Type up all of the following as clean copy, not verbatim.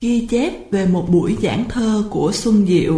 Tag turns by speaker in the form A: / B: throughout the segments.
A: Ghi chép về một buổi giảng thơ của Xuân Diệu.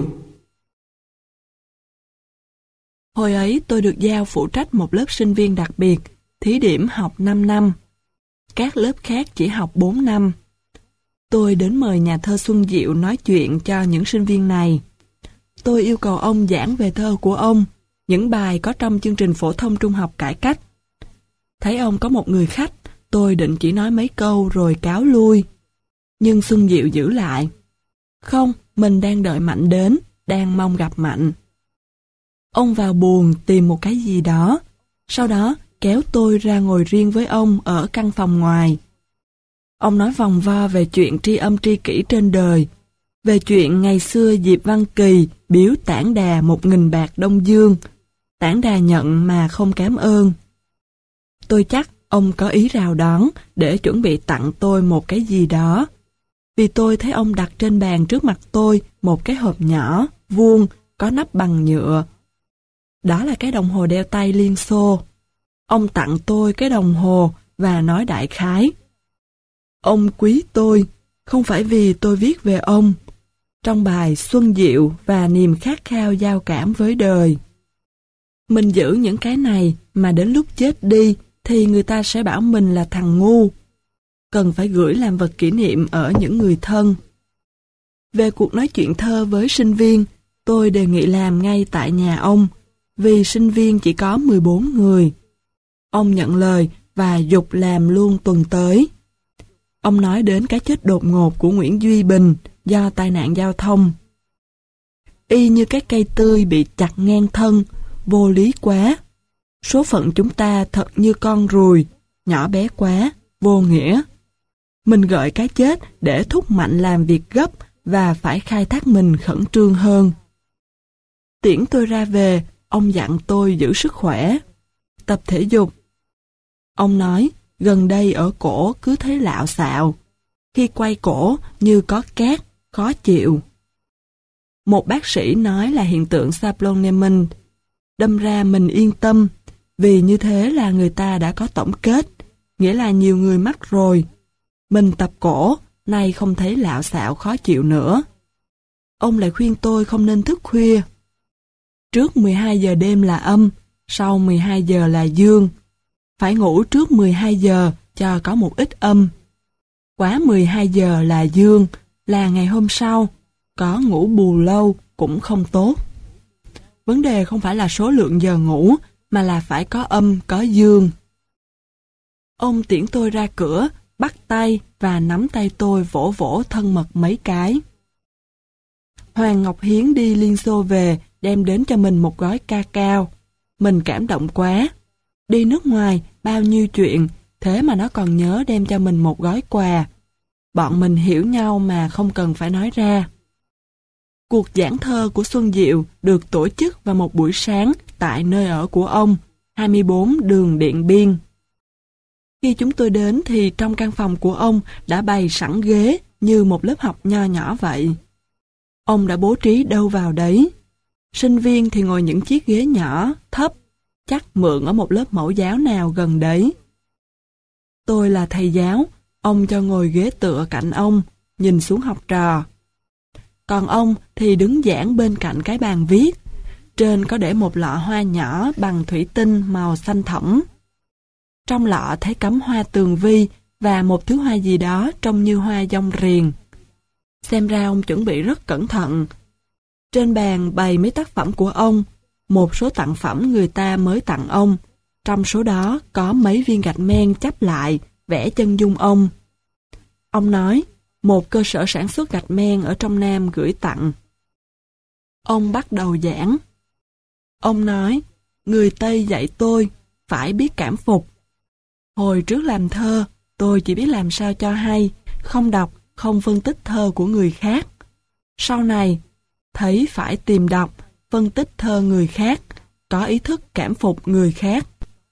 A: Hồi ấy tôi được giao phụ trách một lớp sinh viên đặc biệt, thí điểm học 5 năm. Các lớp khác chỉ học 4 năm. Tôi đến mời nhà thơ Xuân Diệu nói chuyện cho những sinh viên này. Tôi yêu cầu ông giảng về thơ của ông, những bài có trong chương trình phổ thông trung học cải cách. Thấy ông có một người khách, tôi định chỉ nói mấy câu rồi cáo lui. Nhưng Xuân Diệu giữ lại. Không, mình đang đợi Mạnh đến, đang mong gặp Mạnh. Ông vào buồng tìm một cái gì đó, sau đó kéo tôi ra ngồi riêng với ông ở căn phòng ngoài. Ông nói vòng vo về chuyện tri âm tri kỷ trên đời, về chuyện ngày xưa Diệp Văn Kỳ biếu Tản Đà 1.000 bạc Đông Dương. Tản Đà nhận mà không cảm ơn. Tôi chắc ông có ý rào đón để chuẩn bị tặng tôi một cái gì đó. Vì tôi thấy ông đặt trên bàn trước mặt tôi một cái hộp nhỏ, vuông, có nắp bằng nhựa. Đó là cái đồng hồ đeo tay Liên Xô. Ông tặng tôi cái đồng hồ và nói đại khái. Ông quý tôi, không phải vì tôi viết về ông. Trong bài Xuân Diệu và niềm khát khao giao cảm với đời. Mình giữ những cái này mà đến lúc chết đi thì người ta sẽ bảo mình là thằng ngu. Cần phải gửi làm vật kỷ niệm ở những người thân. Về cuộc nói chuyện thơ với sinh viên, tôi đề nghị làm ngay tại nhà ông, vì sinh viên chỉ có 14 người. Ông nhận lời và giục làm luôn tuần tới. Ông nói đến cái chết đột ngột của Nguyễn Duy Bình do tai nạn giao thông. Y như cái cây tươi bị chặt ngang thân, vô lý quá. Số phận chúng ta thật như con ruồi, nhỏ bé quá, vô nghĩa. Mình gợi cái chết để thúc Mạnh làm việc gấp và phải khai thác mình khẩn trương hơn. Tiễn tôi ra về, ông dặn tôi giữ sức khỏe, tập thể dục. Ông nói, gần đây ở cổ cứ thấy lạo xạo, khi quay cổ như có cát, khó chịu. Một bác sĩ nói là hiện tượng Sablon-Neman, đâm ra mình yên tâm, vì như thế là người ta đã có tổng kết, nghĩa là nhiều người mắc rồi. Mình tập cổ, nay không thấy lạo xạo khó chịu nữa. Ông lại khuyên tôi không nên thức khuya. Trước 12 giờ đêm là âm, sau 12 giờ là dương. Phải ngủ trước 12 giờ cho có một ít âm. Quá 12 giờ là dương, là ngày hôm sau, có ngủ bù lâu cũng không tốt. Vấn đề không phải là số lượng giờ ngủ, mà là phải có âm, có dương. Ông tiễn tôi ra cửa, bắt tay và nắm tay tôi vỗ vỗ thân mật mấy cái. Hoàng Ngọc Hiến đi Liên Xô về, đem đến cho mình một gói ca cao. Mình cảm động quá. Đi nước ngoài, bao nhiêu chuyện, thế mà nó còn nhớ đem cho mình một gói quà. Bọn mình hiểu nhau mà không cần phải nói ra. Cuộc giảng thơ của Xuân Diệu được tổ chức vào một buổi sáng tại nơi ở của ông, 24 đường Điện Biên. Khi chúng tôi đến thì trong căn phòng của ông đã bày sẵn ghế như một lớp học nho nhỏ vậy. Ông đã bố trí đâu vào đấy. Sinh viên thì ngồi những chiếc ghế nhỏ, thấp, chắc mượn ở một lớp mẫu giáo nào gần đấy. Tôi là thầy giáo, ông cho ngồi ghế tựa cạnh ông, nhìn xuống học trò. Còn ông thì đứng giảng bên cạnh cái bàn viết. Trên có để một lọ hoa nhỏ bằng thủy tinh màu xanh thẫm. Trong lọ thấy cắm hoa tường vi và một thứ hoa gì đó trông như hoa dong riềng. Xem ra ông chuẩn bị rất cẩn thận. Trên bàn bày mấy tác phẩm của ông, một số tặng phẩm người ta mới tặng ông. Trong số đó có mấy viên gạch men chắp lại, vẽ chân dung ông. Ông nói, một cơ sở sản xuất gạch men ở trong Nam gửi tặng. Ông bắt đầu giảng. Ông nói, người Tây dạy tôi phải biết cảm phục. Hồi trước làm thơ, tôi chỉ biết làm sao cho hay, không đọc, không phân tích thơ của người khác. Sau này, thấy phải tìm đọc, phân tích thơ người khác, có ý thức cảm phục người khác.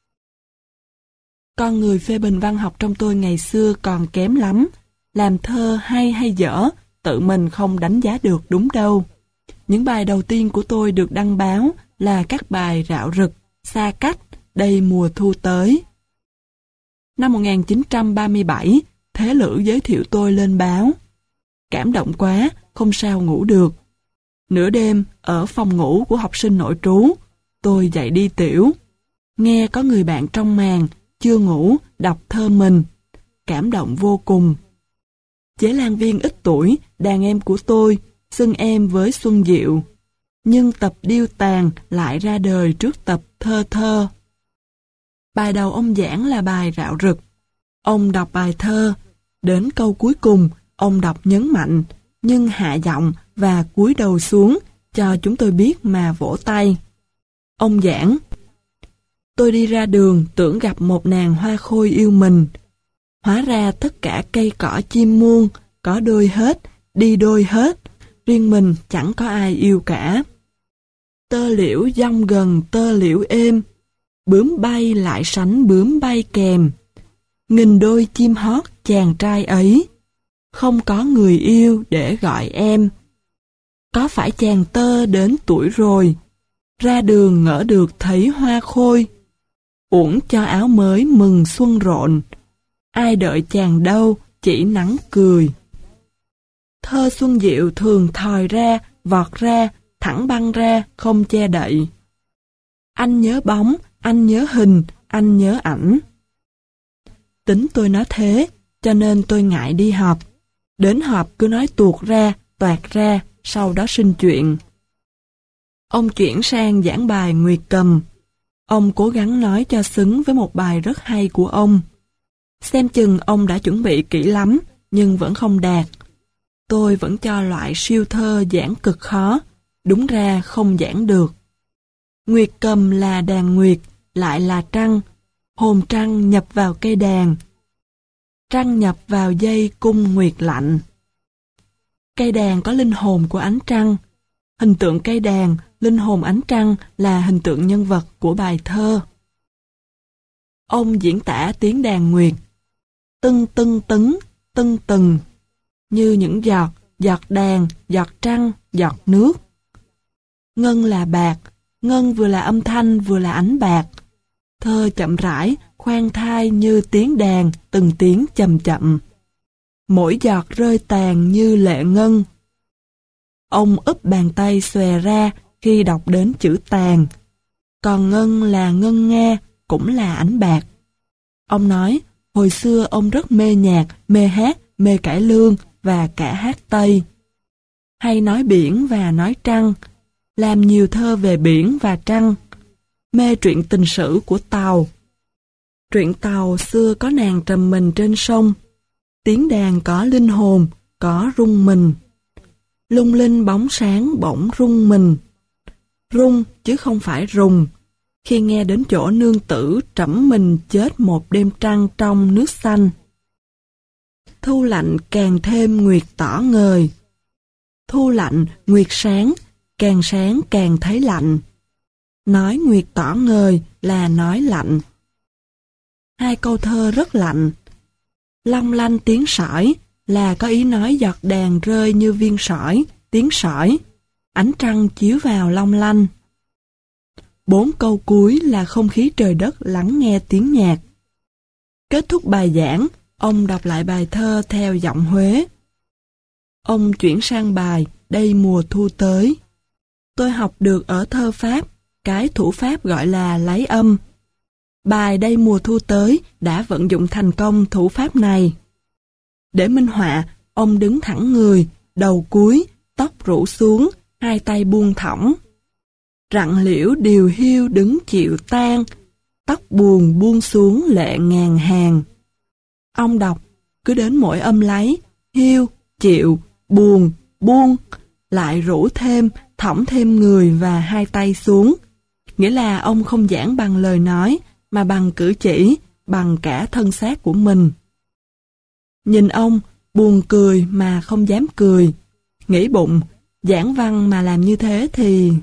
A: Con người phê bình văn học trong tôi ngày xưa còn kém lắm. Làm thơ hay dở, tự mình không đánh giá được đúng đâu. Những bài đầu tiên của tôi được đăng báo là các bài rạo rực, xa cách, đây mùa thu tới. Năm 1937, Thế Lữ giới thiệu tôi lên báo. cảm động quá, không sao ngủ được. Nửa đêm, ở phòng ngủ của học sinh nội trú, tôi dậy đi tiểu. Nghe có người bạn trong màn, chưa ngủ, đọc thơ mình. Cảm động vô cùng. Chế lan viên ít tuổi, đàn em của tôi, xưng em với Xuân Diệu. Nhưng tập điêu tàn lại ra đời trước tập thơ thơ. Bài đầu ông giảng là bài rạo rực. Ông đọc bài thơ. Đến câu cuối cùng, ông đọc nhấn mạnh, nhưng hạ giọng và cúi đầu xuống, cho chúng tôi biết mà vỗ tay. Ông giảng: tôi đi ra đường tưởng gặp một nàng hoa khôi yêu mình. Hóa ra tất cả cây cỏ chim muôn, có đôi hết, đi đôi hết, riêng mình chẳng có ai yêu cả. Tơ liễu dong gần tơ liễu êm, bướm bay lại sánh bướm bay kèm. Nghìn đôi chim hót chàng trai ấy, không có người yêu để gọi em. Có phải chàng tơ đến tuổi rồi, ra đường ngỡ được thấy hoa khôi. Uổng cho áo mới mừng xuân rộn, ai đợi chàng đâu chỉ nắng cười. Thơ Xuân Diệu thường thòi ra, vọt ra, thẳng băng ra, không che đậy. Anh nhớ bóng, anh nhớ hình, anh nhớ ảnh. Tính tôi nói thế, cho nên tôi ngại đi họp. Đến họp cứ nói tuột ra, toạc ra, sau đó sinh chuyện. Ông chuyển sang giảng bài Nguyệt Cầm. Ông cố gắng nói cho xứng với một bài rất hay của ông. Xem chừng ông đã chuẩn bị kỹ lắm, nhưng vẫn không đạt. Tôi vẫn cho loại siêu thơ giảng cực khó, đúng ra không giảng được. Nguyệt Cầm là đàn nguyệt, lại là trăng. Hồn trăng nhập vào cây đàn. Trăng nhập vào dây cung nguyệt lạnh. Cây đàn có linh hồn của ánh trăng. Hình tượng cây đàn, linh hồn ánh trăng là hình tượng nhân vật của bài thơ. Ông diễn tả tiếng đàn nguyệt. Tưng tưng tứng, tưng từng. Như những giọt, giọt đàn, giọt trăng, giọt nước. Ngân là bạc, ngân vừa là âm thanh vừa là ánh bạc. Thơ chậm rãi, khoan thai như tiếng đàn, từng tiếng chậm chậm. Mỗi giọt rơi tàn như lệ ngân. Ông úp bàn tay xòe ra khi đọc đến chữ tàn. Còn ngân là ngân nga, cũng là ánh bạc. Ông nói, hồi xưa ông rất mê nhạc, mê hát, mê cải lương và cả hát Tây. Hay nói biển và nói trăng, làm nhiều thơ về biển và trăng. Mê truyện tình sử của Tàu. Truyện Tàu xưa có nàng trầm mình trên sông. Tiếng đàn có linh hồn, có rung mình. Lung linh bóng sáng bỗng rung mình. Rung chứ không phải rùng. Khi nghe đến chỗ nương tử trẫm mình chết một đêm trăng trong nước xanh. Thu lạnh càng thêm nguyệt tỏ ngời. Thu lạnh, nguyệt sáng càng thấy lạnh. Nói nguyệt tỏ ngời là nói lạnh. Hai câu thơ rất lạnh. Long lanh tiếng sỏi là có ý nói giọt đàn rơi như viên sỏi, tiếng sỏi. Ánh trăng chiếu vào long lanh. 4 câu cuối là không khí trời đất lắng nghe tiếng nhạc. Kết thúc bài giảng, ông đọc lại bài thơ theo giọng Huế. Ông chuyển sang bài Đây mùa thu tới. Tôi học được ở thơ Pháp, cái thủ pháp gọi là lấy âm. Bài Đây mùa thu tới đã vận dụng thành công thủ pháp này. Để minh họa, ông đứng thẳng người, đầu cúi, tóc rủ xuống, hai tay buông thõng. Rặng liễu điều hiu đứng chịu tan, tóc buồn buông xuống lệ ngàn hàng. Ông đọc, cứ đến mỗi âm lấy, hiu, chịu, buồn, buông, lại rủ thêm, thõng thêm người và hai tay xuống. Nghĩa là ông không giảng bằng lời nói, mà bằng cử chỉ, bằng cả thân xác của mình. Nhìn ông, buồn cười mà không dám cười. Nghĩ bụng, giảng văn mà làm như thế thì...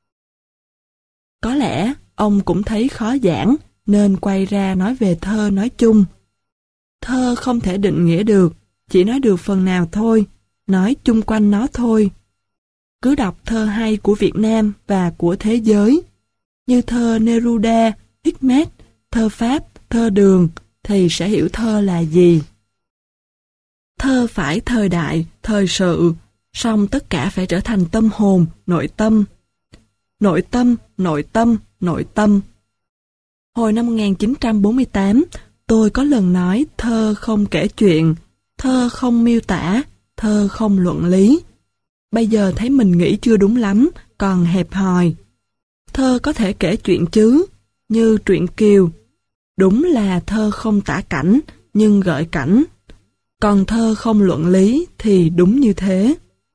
A: Có lẽ ông cũng thấy khó giảng, nên quay ra nói về thơ nói chung. Thơ không thể định nghĩa được, chỉ nói được phần nào thôi, nói chung quanh nó thôi. Cứ đọc thơ hay của Việt Nam và của thế giới, như thơ Neruda, Hikmet, thơ Pháp, thơ Đường, thì sẽ hiểu thơ là gì. Thơ phải thời đại, thời sự, song tất cả phải trở thành tâm hồn, nội tâm. Nội tâm, nội tâm, nội tâm. Hồi năm 1948, tôi có lần nói thơ không kể chuyện, thơ không miêu tả, thơ không luận lý. Bây giờ thấy mình nghĩ chưa đúng lắm, còn hẹp hòi. Thơ có thể kể chuyện chứ, như truyện Kiều. Đúng là thơ không tả cảnh, nhưng gợi cảnh. Còn thơ không luận lý thì đúng như thế.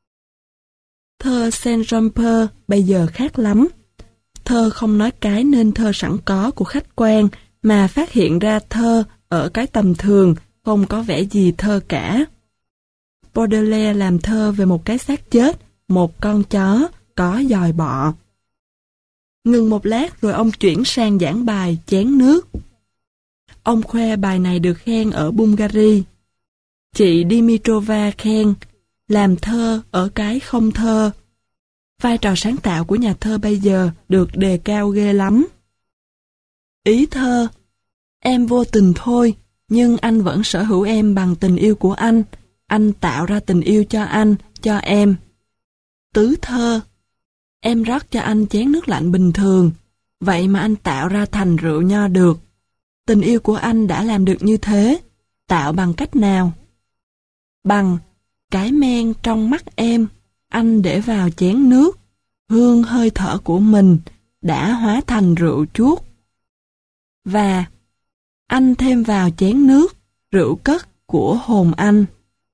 A: Thơ Saint-Saëns bây giờ khác lắm. Thơ không nói cái nên thơ sẵn có của khách quan, mà phát hiện ra thơ ở cái tầm thường, không có vẻ gì thơ cả. Baudelaire làm thơ về một cái xác chết, một con chó, có dòi bọ. Ngừng một lát rồi ông chuyển sang giảng bài chén nước. Ông khoe bài này được khen ở Bulgaria. Chị Dimitrova khen, làm thơ ở cái không thơ. Vai trò sáng tạo của nhà thơ bây giờ được đề cao ghê lắm. Ý thơ: em vô tình thôi, nhưng anh vẫn sở hữu em bằng tình yêu của anh tạo ra tình yêu cho anh, cho em. Tứ thơ: em rót cho anh chén nước lạnh bình thường, vậy mà anh tạo ra thành rượu nho được. Tình yêu của anh đã làm được như thế, tạo bằng cách nào? Bằng cái men trong mắt em, anh để vào chén nước, hương hơi thở của mình đã hóa thành rượu chuốt. Và anh thêm vào chén nước, rượu cất của hồn anh.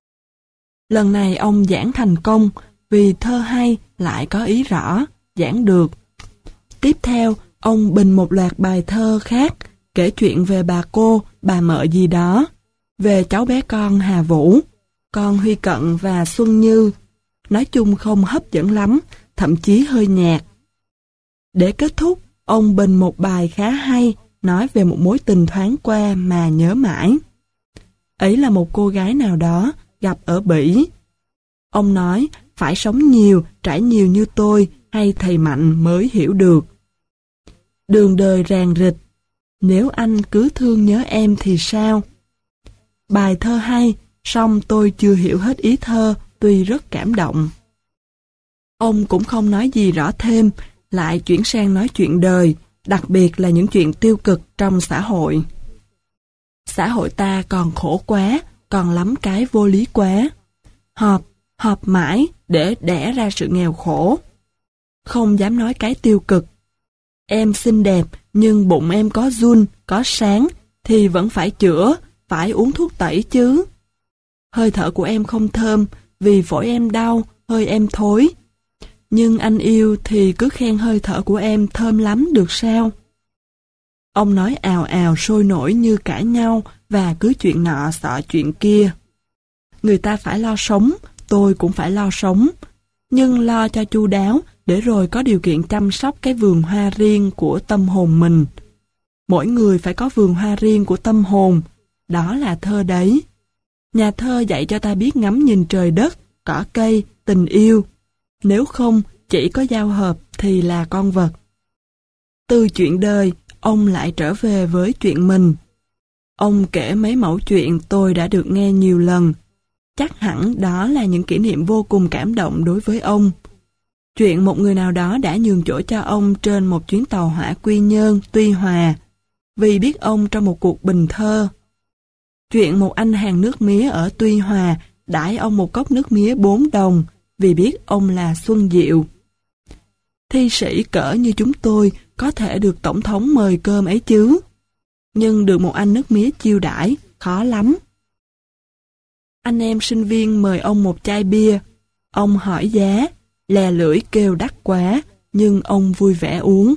A: Lần này ông giảng thành công, vì thơ hay lại có ý rõ, giảng được. Tiếp theo, ông bình một loạt bài thơ khác, kể chuyện về bà cô, bà mợ gì đó, về cháu bé con Hà Vũ, con Huy Cận và Xuân Như. Nói chung không hấp dẫn lắm, thậm chí hơi nhạt. Để kết thúc, ông bình một bài khá hay, nói về một mối tình thoáng qua mà nhớ mãi. Ấy là một cô gái nào đó, gặp ở Bỉ. Ông nói, phải sống nhiều, trải nhiều như tôi, hay thầy Mạnh mới hiểu được. Đường đời ràng rịch, nếu anh cứ thương nhớ em thì sao? Bài thơ hay, song tôi chưa hiểu hết ý thơ, tuy rất cảm động. Ông cũng không nói gì rõ thêm, lại chuyển sang nói chuyện đời, đặc biệt là những chuyện tiêu cực trong xã hội. Xã hội ta còn khổ quá, còn lắm cái vô lý quá. Họp mãi để đẻ ra sự nghèo khổ. Không dám nói cái tiêu cực. Em xinh đẹp, nhưng bụng em có giun, có sáng, thì vẫn phải chữa, phải uống thuốc tẩy chứ. Hơi thở của em không thơm, vì phổi em đau, hơi em thối. Nhưng anh yêu thì cứ khen hơi thở của em thơm lắm được sao? Ông nói ào ào sôi nổi như cãi nhau và cứ chuyện nọ xọ chuyện kia. Người ta phải lo sống, tôi cũng phải lo sống. Nhưng lo cho chu đáo để rồi có điều kiện chăm sóc cái vườn hoa riêng của tâm hồn mình. Mỗi người phải có vườn hoa riêng của tâm hồn, đó là thơ đấy. Nhà thơ dạy cho ta biết ngắm nhìn trời đất, cỏ cây, tình yêu. Nếu không, chỉ có giao hợp thì là con vật. Từ chuyện đời, ông lại trở về với chuyện mình. Ông kể mấy mẩu chuyện tôi đã được nghe nhiều lần. Chắc hẳn đó là những kỷ niệm vô cùng cảm động đối với ông. Chuyện một người nào đó đã nhường chỗ cho ông trên một chuyến tàu hỏa Quy Nhơn, Tuy Hòa, vì biết ông trong một cuộc bình thơ. Chuyện một anh hàng nước mía ở Tuy Hòa đãi ông một cốc nước mía 4 đồng, vì biết ông là Xuân Diệu. Thi sĩ cỡ như chúng tôi có thể được tổng thống mời cơm ấy chứ, nhưng được một anh nước mía chiêu đãi khó lắm. Anh em sinh viên mời ông một chai bia, ông hỏi giá, lè lưỡi kêu đắt quá, nhưng ông vui vẻ uống.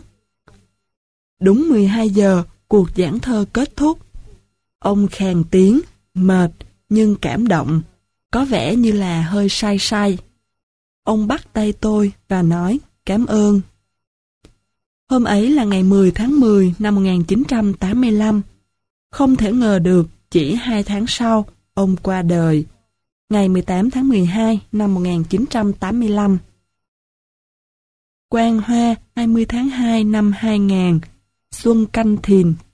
A: Đúng 12 giờ, cuộc giảng thơ kết thúc. Ông khàn tiếng, mệt, nhưng cảm động, có vẻ như là hơi say say. Ông bắt tay tôi và nói cảm ơn. Hôm ấy là ngày 10 tháng 10 năm 1985. Không thể ngờ được, chỉ 2 tháng sau, ông qua đời. Ngày 18 tháng 12 năm 1985. Quan Hoa 20 tháng 2 năm 2000, Xuân Canh Thìn.